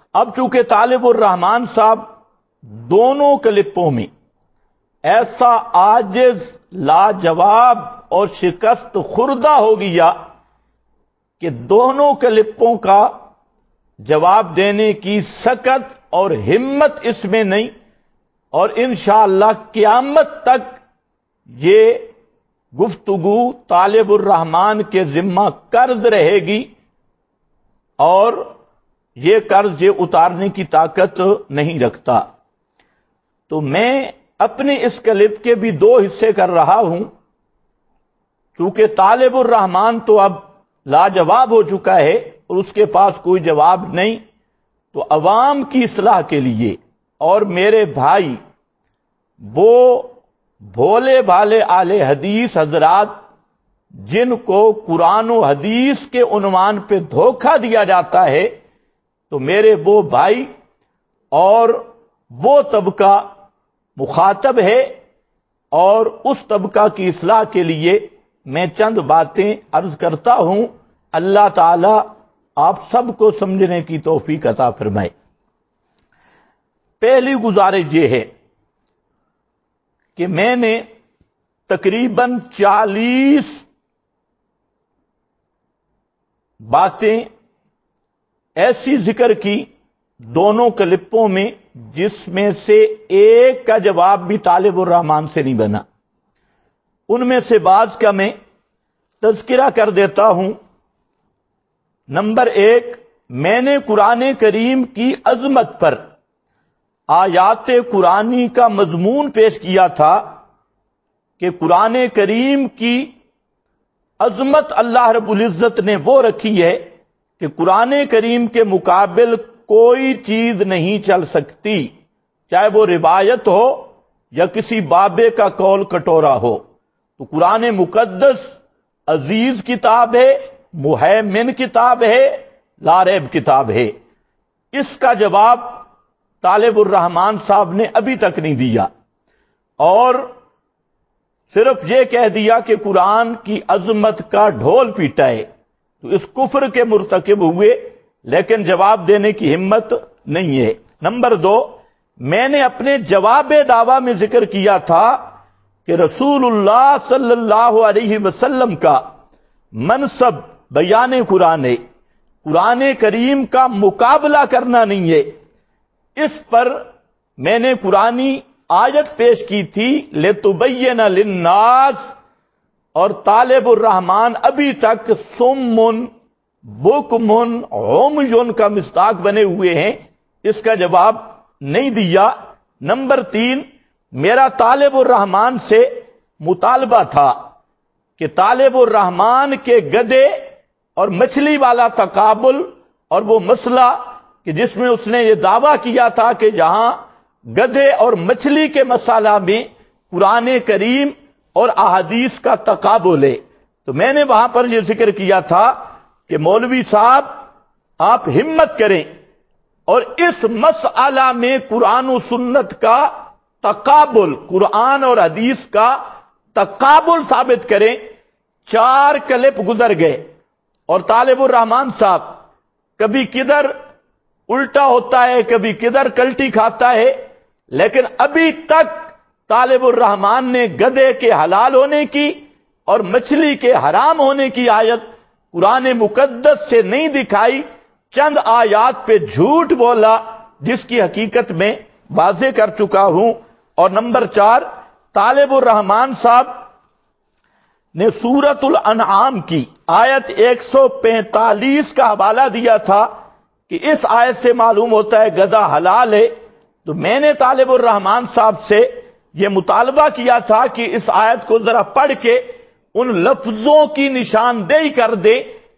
اب چونکہ طالب الرحمان صاحب دونوں کلپوں میں ایسا عاجز، لاجواب اور شکست خوردہ ہو گیا کہ دونوں کلپوں کا جواب دینے کی سکت اور ہمت اس میں نہیں، اور انشاءاللہ قیامت تک یہ گفتگو طالب الرحمان کے ذمہ قرض رہے گی، اور یہ قرض یہ اتارنے کی طاقت نہیں رکھتا۔ تو میں اپنے اس کلپ کے بھی دو حصے کر رہا ہوں، چونکہ طالب الرحمان تو اب لاجواب ہو چکا ہے اور اس کے پاس کوئی جواب نہیں، تو عوام کی اصلاح کے لیے اور میرے بھائی وہ بھولے بھالے اہل حدیث حضرات جن کو قرآن و حدیث کے عنوان پہ دھوکہ دیا جاتا ہے، تو میرے وہ بھائی اور وہ طبقہ مخاطب ہے، اور اس طبقہ کی اصلاح کے لیے میں چند باتیں عرض کرتا ہوں۔ اللہ تعالی آپ سب کو سمجھنے کی توفیق عطا فرمائے۔ پہلی گزارش یہ ہے کہ میں نے تقریباً 40 باتیں ایسی ذکر کی دونوں کلپوں میں جس میں سے ایک کا جواب بھی طالب الرحمان سے نہیں بنا۔ ان میں سے بعض کا میں تذکرہ کر دیتا ہوں۔ نمبر 1، میں نے قرآن کریم کی عظمت پر آیات قرآنی کا مضمون پیش کیا تھا کہ قرآن کریم کی عظمت اللہ رب العزت نے وہ رکھی ہے کہ قرآن کریم کے مقابل کوئی چیز نہیں چل سکتی، چاہے وہ روایت ہو یا کسی بابے کا قول کٹورا ہو۔ تو قرآن مقدس عزیز کتاب ہے، مہیمن کتاب ہے، لا ریب کتاب ہے۔ اس کا جواب طالب الرحمان صاحب نے ابھی تک نہیں دیا، اور صرف یہ کہہ دیا کہ قرآن کی عظمت کا ڈھول پیٹا ہے، تو اس کفر کے مرتکب ہوئے، لیکن جواب دینے کی ہمت نہیں ہے۔ نمبر 2، میں نے اپنے جواب دعویٰ میں ذکر کیا تھا کہ رسول اللہ صلی اللہ علیہ وسلم کا منصب بیان قرآن ہے، قرآن کریم کا مقابلہ کرنا نہیں ہے۔ اس پر میں نے قرآنی آیت پیش کی تھی لِتُبَيِّنَ لِلنَّاسِ، اور طالب الرحمان ابھی تک سمن بکمن عمین کا مصداق بنے ہوئے ہیں، اس کا جواب نہیں دیا۔ نمبر 3، میرا طالب الرحمان سے مطالبہ تھا کہ طالب الرحمان کے گدے اور مچھلی والا تقابل، اور وہ مسئلہ کہ جس میں اس نے یہ دعویٰ کیا تھا کہ جہاں گدھے اور مچھلی کے مسئلہ میں قرآن کریم اور احادیث کا تقابل ہے، تو میں نے وہاں پر یہ ذکر کیا تھا کہ مولوی صاحب آپ ہمت کریں اور اس مسئلہ میں قرآن و سنت کا تقابل، قرآن اور حدیث کا تقابل ثابت کریں۔ 4 کلپ گزر گئے اور طالب الرحمان صاحب کبھی کدھر الٹا ہوتا ہے، کبھی کدھر کلٹی کھاتا ہے، لیکن ابھی تک طالب الرحمان نے گدھے کے حلال ہونے کی اور مچھلی کے حرام ہونے کی آیت قرآن مقدس سے نہیں دکھائی، چند آیات پہ جھوٹ بولا جس کی حقیقت میں واضح کر چکا ہوں۔ اور نمبر 4، طالب الرحمان صاحب نے سورۃ الانعام کی آیت 145 کا حوالہ دیا تھا کہ اس آیت سے معلوم ہوتا ہے گدھا حلال ہے، تو میں نے طالب الرحمان صاحب سے یہ مطالبہ کیا تھا کہ اس آیت کو ذرا پڑھ کے ان لفظوں کی نشاندہی کر دے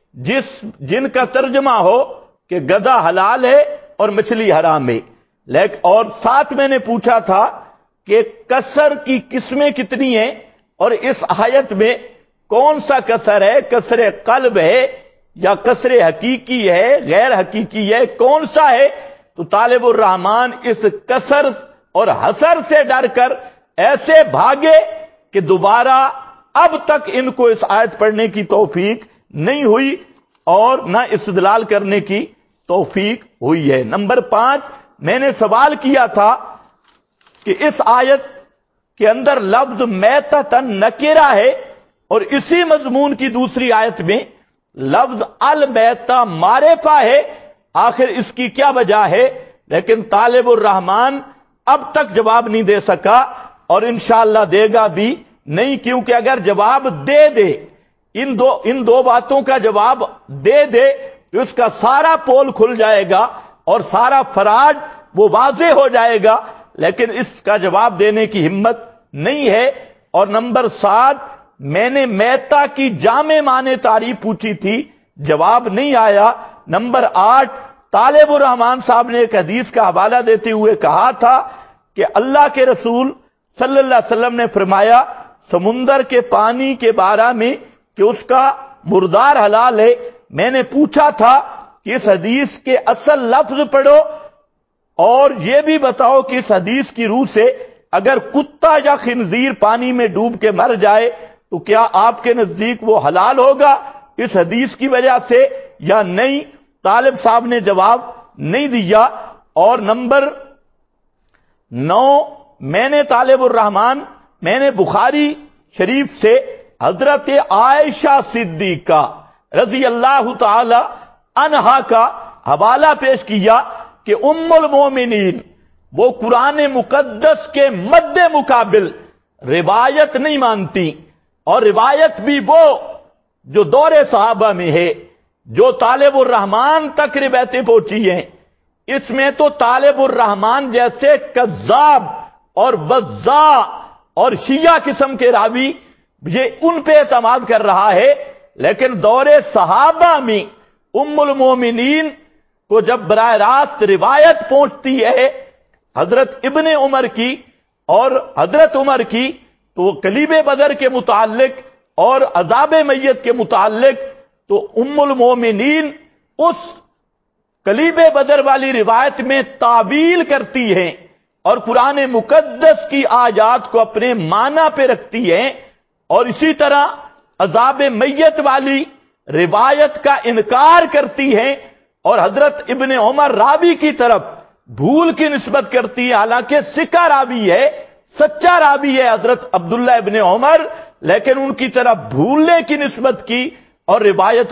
جن کا ترجمہ ہو کہ گدھا حلال ہے اور مچھلی حرام ہے۔ اور ساتھ میں نے پوچھا تھا کہ کسر کی قسمیں کتنی ہیں، اور اس آیت میں کون سا کسر ہے، کسر قلب ہے یا کسر حقیقی ہے، غیر حقیقی ہے، کون سا ہے؟ تو طالب الرحمان اس کسر اور حسر سے ڈر کر ایسے بھاگے کہ دوبارہ اب تک ان کو اس آیت پڑھنے کی توفیق نہیں ہوئی اور نہ استدلال کرنے کی توفیق ہوئی ہے۔ نمبر 5، میں نے سوال کیا تھا کہ اس آیت کے اندر لفظ میتتن نکرہ ہے اور اسی مضمون کی دوسری آیت میں لفظ المیتہ معرفہ ہے، آخر اس کی کیا وجہ ہے؟ لیکن طالب الرحمن اب تک جواب نہیں دے سکا اور انشاءاللہ دے گا بھی نہیں، کیونکہ اگر جواب دے دے، ان دو باتوں کا جواب دے دے تو اس کا سارا پول کھل جائے گا اور سارا فراڈ وہ واضح ہو جائے گا، لیکن اس کا جواب دینے کی ہمت نہیں ہے۔ اور نمبر 7، میں نے میتا کی جامع معنی تعریف پوچھی تھی، جواب نہیں آیا۔ نمبر 8، طالب الرحمان صاحب نے ایک حدیث کا حوالہ دیتے ہوئے کہا تھا کہ اللہ کے رسول صلی اللہ علیہ وسلم نے فرمایا سمندر کے پانی کے بارے میں کہ اس کا مردار حلال ہے۔ میں نے پوچھا تھا کہ اس حدیث کے اصل لفظ پڑھو اور یہ بھی بتاؤ کہ اس حدیث کی روح سے اگر کتا یا خنزیر پانی میں ڈوب کے مر جائے تو کیا آپ کے نزدیک وہ حلال ہوگا اس حدیث کی وجہ سے یا نہیں؟ طالب صاحب نے جواب نہیں دیا۔ اور نمبر 9، میں نے طالب الرحمان میں نے بخاری شریف سے حضرت عائشہ صدیقہ رضی اللہ تعالی عنہا کا حوالہ پیش کیا کہ ام المومنین وہ قرآن مقدس کے مد مقابل روایت نہیں مانتی، اور روایت بھی وہ جو دور صحابہ میں ہے، جو طالب الرحمان تک روایتیں پہنچی ہیں۔ اس میں تو طالب الرحمان جیسے کذاب اور وضاع اور شیعہ قسم کے راوی یہ ان پہ اعتماد کر رہا ہے، لیکن دور صحابہ میں ام المومنین کو جب براہ راست روایت پہنچتی ہے حضرت ابن عمر کی اور حضرت عمر کی، تو وہ کلیب بدر کے متعلق اور عذاب میت کے متعلق تو ام المومنین اس کلیب بدر والی روایت میں تعویل کرتی ہیں اور قرآن مقدس کی آیات کو اپنے معنی پہ رکھتی ہیں، اور اسی طرح عذاب میت والی روایت کا انکار کرتی ہیں اور حضرت ابن عمر راوی کی طرف بھول کی نسبت کرتی ہے، حالانکہ سکہ راوی ہے، سچا راوی ہے حضرت عبداللہ ابن عمر، لیکن ان کی طرف بھولنے کی نسبت کی اور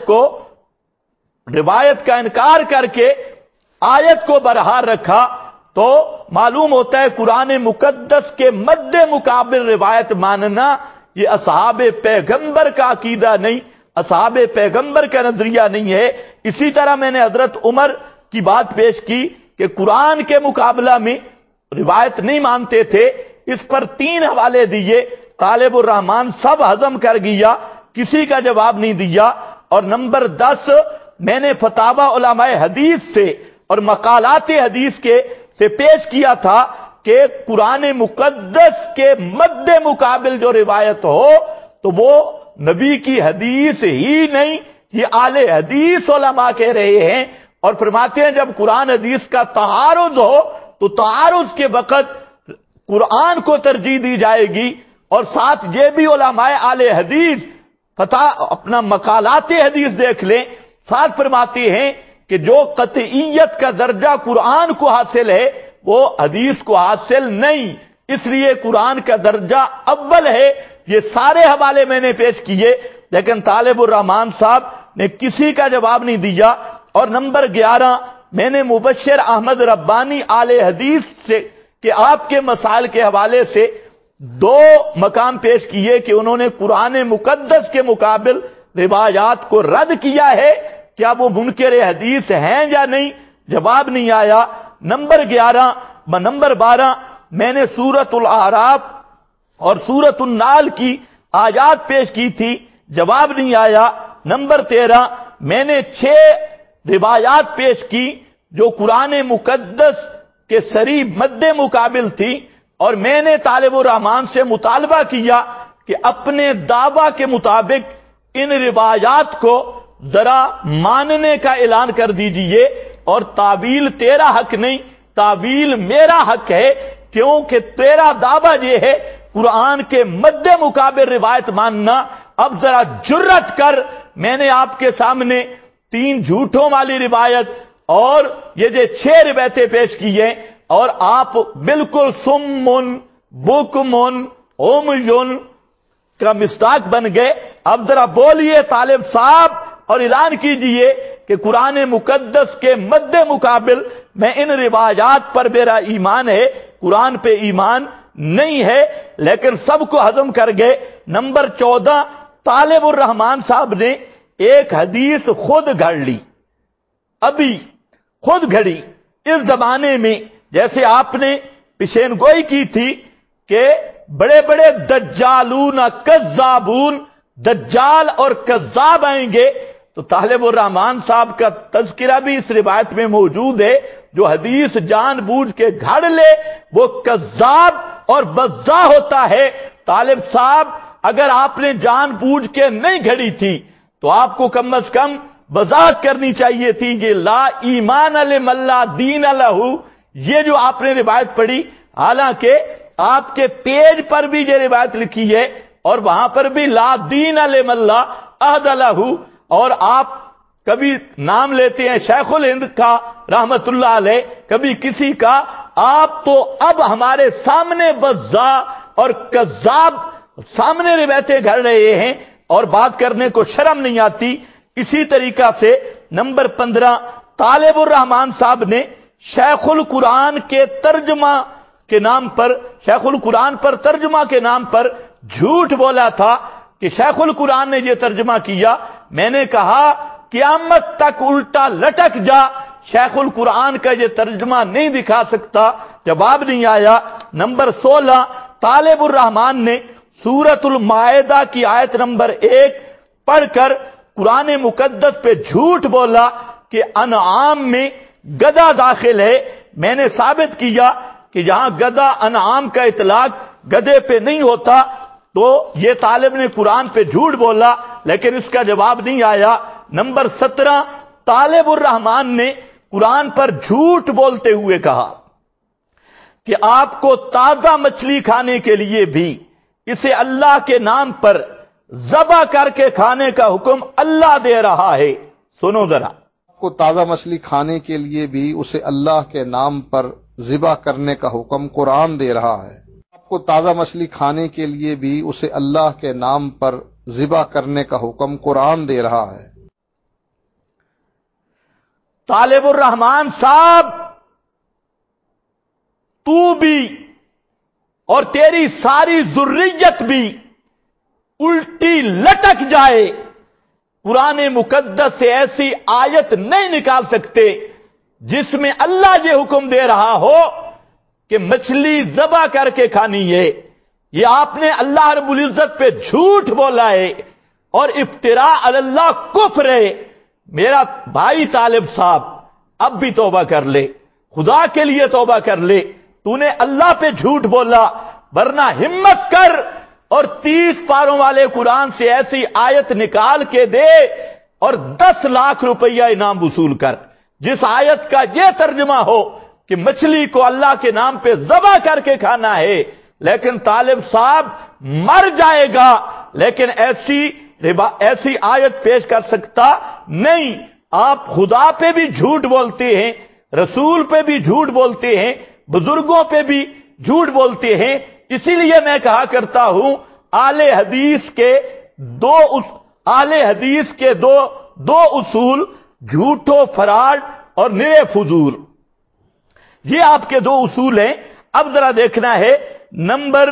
روایت کا انکار کر کے آیت کو برحال رکھا، تو معلوم ہوتا ہے قرآن مقدس کے مد مقابل روایت ماننا یہ اصحاب پیغمبر کا عقیدہ نہیں، اصحاب پیغمبر کا نظریہ نہیں ہے۔ اسی طرح میں نے حضرت عمر کی بات پیش کی کہ قرآن کے مقابلہ میں روایت نہیں مانتے تھے، اس پر 3 حوالے دیے، طالب الرحمان سب ہضم کر گیا، کسی کا جواب نہیں دیا۔ اور نمبر 10، میں نے فتاوی علماء حدیث سے اور مقالات حدیث سے پیش کیا تھا کہ قرآن مقدس کے مد مقابل جو روایت ہو تو وہ نبی کی حدیث ہی نہیں، یہ اہل حدیث علماء کہہ رہے ہیں، اور فرماتے ہیں جب قرآن حدیث کا تعارض ہو تو تعارض کے وقت قرآن کو ترجیح دی جائے گی، اور ساتھ یہ بھی علماء اہل حدیث اپنا مقالات حدیث دیکھ لیں، ساتھ فرماتے ہیں کہ جو قطعیت کا درجہ قرآن کو حاصل ہے وہ حدیث کو حاصل نہیں، اس لیے قرآن کا درجہ اول ہے۔ یہ سارے حوالے میں نے پیش کیے، لیکن طالب الرحمان صاحب نے کسی کا جواب نہیں دیا۔ اور نمبر 11، میں نے مبشر احمد ربانی آل حدیث سے کہ آپ کے مسائل کے حوالے سے 2 مقام پیش کیے کہ انہوں نے قرآن مقدس کے مقابل روایات کو رد کیا ہے، کیا وہ منکر حدیث ہیں یا نہیں؟ جواب نہیں آیا۔ نمبر 12، میں نے سورۃ الاعراف اور سورۃ النحل کی آیات پیش کی تھی، جواب نہیں آیا۔ نمبر 13، میں نے 6 روایات پیش کی جو قرآن مقدس کے صریح مد مقابل تھی، اور میں نے طالب الرحمان سے مطالبہ کیا کہ اپنے دعویٰ کے مطابق ان روایات کو ذرا ماننے کا اعلان کر دیجئے، اور تعویل تیرا حق نہیں، تعویل میرا حق ہے، کیونکہ تیرا دعویٰ یہ ہے قرآن کے مد مقابل روایت ماننا۔ اب ذرا جرت کر میں نے آپ کے سامنے 3 جھوٹوں والی روایت اور یہ جو 6 روایتیں پیش کی ہیں اور آپ بالکل سمن بکمن اومجن کا مصداق بن گئے. اب ذرا بولیے طالب صاحب اور اعلان کیجئے کہ قرآن مقدس کے مد مقابل میں ان روایات پر میرا ایمان ہے، قرآن پہ ایمان نہیں ہے. لیکن سب کو ہضم کر گئے. نمبر 14 طالب الرحمان صاحب نے ایک حدیث خود گھڑ لی، ابھی خود گھڑی. اس زمانے میں جیسے آپ نے پیشین گوئی کی تھی کہ بڑے بڑے دجالون کذابون، دجال اور کذاب آئیں گے، تو طالب الرحمان صاحب کا تذکرہ بھی اس روایت میں موجود ہے. جو حدیث جان بوجھ کے گھڑ لے وہ کذاب اور بزا ہوتا ہے. طالب صاحب اگر آپ نے جان بوجھ کے نہیں گھڑی تھی تو آپ کو کم از کم وضاحت کرنی چاہیے تھی کہ لا ایمان لمن لا دین لہ، یہ جو آپ نے روایت پڑھی، حالانکہ آپ کے پیج پر بھی یہ روایت لکھی ہے اور وہاں پر بھی لا دین لمن لا عہد لہ، اور آپ کبھی نام لیتے ہیں شیخ الہند کا رحمت اللہ علیہ، کبھی کسی کا. آپ تو اب ہمارے سامنے بزا اور کذاب سامنے روایتیں گھڑ رہے ہیں اور بات کرنے کو شرم نہیں آتی. اسی طریقہ سے نمبر 15 طالب الرحمان صاحب نے شیخ القرآن کے ترجمہ کے نام پر، شیخ القرآن پر ترجمہ کے نام پر جھوٹ بولا تھا کہ شیخ القرآن نے یہ ترجمہ کیا. میں نے کہا قیامت تک الٹا لٹک جا، شیخ القرآن کا یہ ترجمہ نہیں دکھا سکتا. جواب نہیں آیا. نمبر 16 طالب الرحمان نے سورۃ المائدہ کی آیت نمبر 1 پڑھ کر قرآن مقدس پہ جھوٹ بولا کہ انعام میں گدھا داخل ہے. میں نے ثابت کیا کہ جہاں گدھا انعام کا اطلاق گدھے پہ نہیں ہوتا، تو یہ طالب نے قرآن پہ جھوٹ بولا، لیکن اس کا جواب نہیں آیا. نمبر 17 طالب الرحمان نے قرآن پر جھوٹ بولتے ہوئے کہا کہ آپ کو تازہ مچھلی کھانے کے لیے بھی اسے اللہ کے نام پر ذبح کر کے کھانے کا حکم اللہ دے رہا ہے. سنو ذرا، آپ کو تازہ مچھلی کھانے کے لیے بھی اسے اللہ کے نام پر ذبح کرنے کا حکم قرآن دے رہا ہے. آپ کو تازہ مچھلی کھانے کے لیے بھی اسے اللہ کے نام پر ذبح کرنے کا حکم قرآن دے رہا ہے. طالب الرحمان صاحب تو بھی اور تیری ساری ذریت بھی الٹی لٹک جائے، قرآن مقدس سے ایسی آیت نہیں نکال سکتے جس میں اللہ یہ حکم دے رہا ہو کہ مچھلی ذبح کر کے کھانی ہے. یہ آپ نے اللہ رب العزت پہ جھوٹ بولا ہے اور افتراء علی اللہ کفر ہے. میرا بھائی طالب صاحب اب بھی توبہ کر لے، خدا کے لیے توبہ کر لے. تو نے اللہ پہ جھوٹ بولا، ورنہ ہمت کر اور 30 پاروں والے قرآن سے ایسی آیت نکال کے دے اور 10 لاکھ روپیہ انعام وصول کر جس آیت کا یہ ترجمہ ہو کہ مچھلی کو اللہ کے نام پہ ذبح کر کے کھانا ہے. لیکن طالب صاحب مر جائے گا، لیکن ایسی آیت پیش کر سکتا نہیں. آپ خدا پہ بھی جھوٹ بولتے ہیں، رسول پہ بھی جھوٹ بولتے ہیں، بزرگوں پہ بھی جھوٹ بولتے ہیں. اسی لیے میں کہا کرتا ہوں اہل حدیث کے دو اصول، جھوٹو فراڈ اور نرے فضول، یہ آپ کے 2 اصول ہیں. اب ذرا دیکھنا ہے نمبر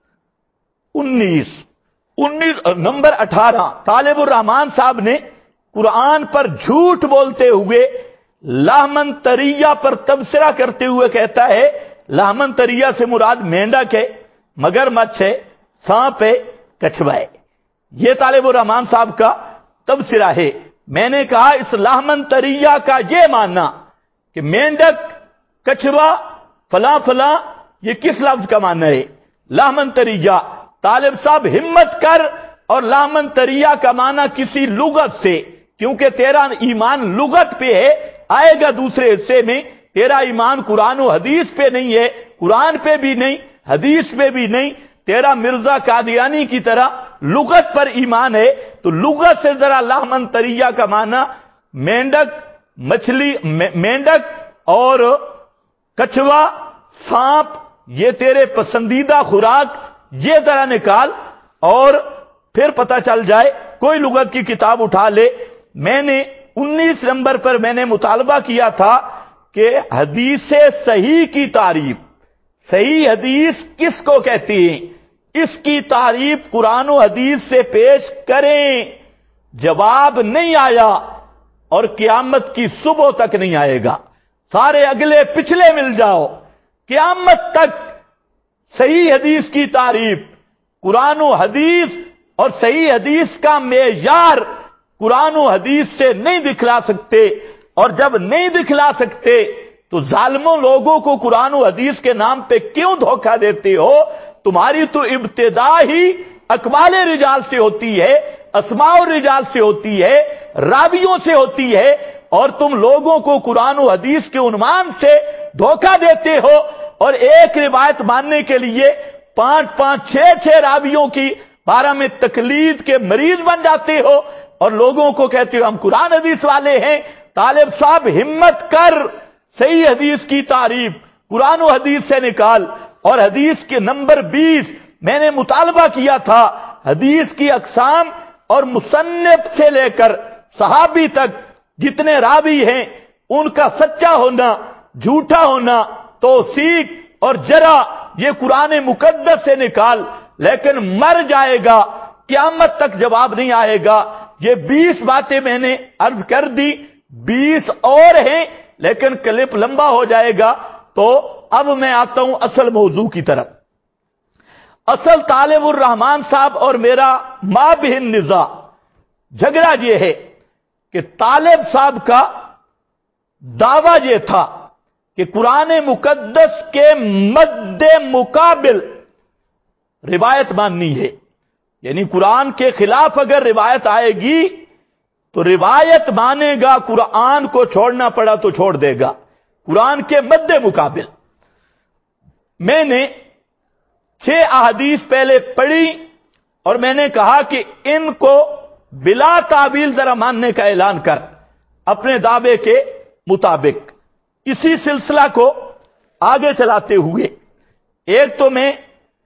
18 طالب الرحمان صاحب نے قرآن پر جھوٹ بولتے ہوئے لہمن تریہ پر تبصرہ کرتے ہوئے کہتا ہے لہمن تریہ سے مراد مینڈک ہے، مگرمچھ ہے، سانپ ہے، کچھوا ہے. یہ طالب الرحمان صاحب کا تبصرہ ہے. میں نے کہا اس لہمن تریہ کا یہ معنی کہ مینڈک، کچھوا، فلاں فلاں، یہ کس لفظ کا معنی ہے؟ لہمن تریہ. طالب صاحب ہمت کر اور لہمن تریہ کا معنی کسی لغت سے، کیونکہ تیرا ایمان لغت پہ ہے، آئے گا دوسرے حصے میں. تیرا ایمان قرآن و حدیث پہ نہیں ہے، قرآن پہ بھی نہیں، حدیث پہ بھی نہیں. تیرا مرزا قادیانی کی طرح لغت پر ایمان ہے. تو لغت سے ذرا لہمن تریہ کا معنی مینڈک، مچھلی، مینڈک اور کچھوا، سانپ، یہ تیرے پسندیدہ خوراک، یہ ذرا نکال اور پھر پتہ چل جائے۔ کوئی لغت کی کتاب اٹھا لے۔ میں نے 19 نمبر پر میں نے مطالبہ کیا تھا کہ حدیث صحیح کی تعریف، صحیح حدیث کس کو کہتی ہیں، اس کی تعریف قرآن و حدیث سے پیش کریں۔ جواب نہیں آیا اور قیامت کی صبح تک نہیں آئے گا۔ سارے اگلے پچھلے مل جاؤ، قیامت تک صحیح حدیث کی تعریف، قرآن و حدیث اور صحیح حدیث کا معیار قرآن و حدیث سے نہیں دکھلا سکتے، اور جب نہیں دکھلا سکتے تو ظالموں لوگوں کو قرآن و حدیث کے نام پہ کیوں دھوکہ دیتے ہو؟ تمہاری تو ابتدا ہی اقوال رجال سے ہوتی ہے، اسماء الرجال سے ہوتی ہے، راویوں سے ہوتی ہے، اور تم لوگوں کو قرآن و حدیث کے عنوان سے دھوکہ دیتے ہو، اور ایک روایت ماننے کے لیے 5 6 راویوں کی بارے میں تقلید کے مریض بن جاتے ہو، اور لوگوں کو کہتے ہو ہم قرآن حدیث والے ہیں۔ طالب صاحب ہمت کر، صحیح حدیث کی تعریف قرآن و حدیث سے نکال۔ اور حدیث کے نمبر 20 میں نے مطالبہ کیا تھا، حدیث کی اقسام اور مصنف سے لے کر صحابی تک جتنے راوی ہیں ان کا سچا ہونا، جھوٹا ہونا، توثیق اور جرح، یہ قرآن مقدس سے نکال۔ لیکن مر جائے گا، قیامت تک جواب نہیں آئے گا۔ یہ 20 باتیں میں نے عرض کر دی، 20 اور ہیں لیکن کلپ لمبا ہو جائے گا، تو اب میں آتا ہوں اصل موضوع کی طرف۔ اصل طالب الرحمان صاحب اور میرا مابہن نزاع، جھگڑا یہ ہے کہ طالب صاحب کا دعویٰ یہ تھا کہ قرآن مقدس کے مد مقابل روایت ماننی ہے، یعنی قرآن کے خلاف اگر روایت آئے گی تو روایت مانے گا، قرآن کو چھوڑنا پڑا تو چھوڑ دے گا، قرآن کے مد مقابل۔ میں نے 6 احادیث پہلے پڑھی اور میں نے کہا کہ ان کو بلا تعویل ذرا ماننے کا اعلان کر اپنے دعوے کے مطابق۔ اسی سلسلہ کو آگے چلاتے ہوئے ایک تو میں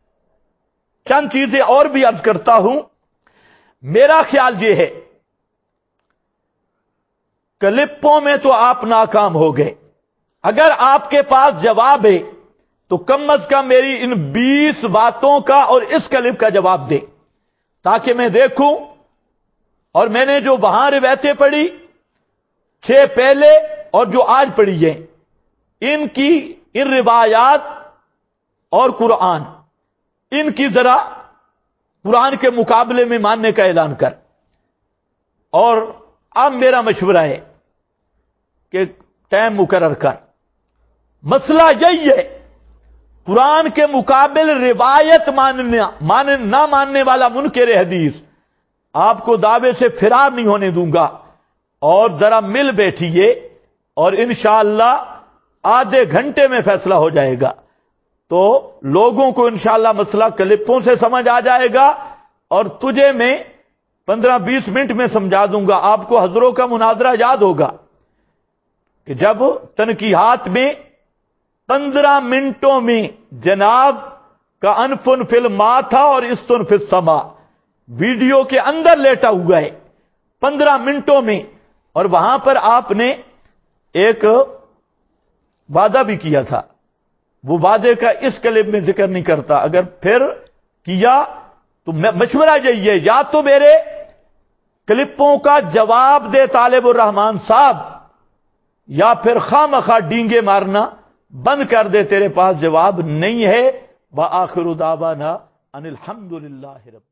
چند چیزیں اور بھی عرض کرتا ہوں۔ میرا خیال یہ ہے، کلپوں میں تو آپ ناکام ہو گئے، اگر آپ کے پاس جواب ہے تو کم از کم میری ان 20 باتوں کا اور اس کلپ کا جواب دے، تاکہ میں دیکھوں۔ اور میں نے جو وہاں روایتیں پڑھی 6 پہلے اور جو آج پڑھی ہیں، ان روایات اور قرآن، ان کی ذرا قرآن کے مقابلے میں ماننے کا اعلان کر۔ اور اب میرا مشورہ ہے کہ ٹائم مقرر کر۔ مسئلہ یہی ہے، قرآن کے مقابل روایت نہ ماننے والا منکر حدیث آپ کو دعوے سے فرار نہیں ہونے دوں گا، اور ذرا مل بیٹھیے اور انشاءاللہ آدھے گھنٹے میں فیصلہ ہو جائے گا، تو لوگوں کو انشاءاللہ مسئلہ کلپوں سے سمجھ آ جائے گا، اور تجھے میں 15-20 منٹ میں سمجھا دوں گا۔ آپ کو حضروں کا مناظرہ یاد ہوگا کہ جب تنقیحات میں 15 منٹوں میں جناب کا انفن فی الما تھا اور استن فی السما، ویڈیو کے اندر لیٹا ہوا ہے 15 منٹوں میں، اور وہاں پر آپ نے ایک وعدہ بھی کیا تھا، وہ وعدے کا اس کلپ میں ذکر نہیں کرتا، اگر پھر کیا تو مشورہ یہی ہے، یا تو میرے کلپوں کا جواب دے طالب الرحمان صاحب، یا پھر خواہ ڈینگے مارنا بند کر دے، تیرے پاس جواب نہیں ہے۔ وآخر دعوانا ان الحمدللہ رب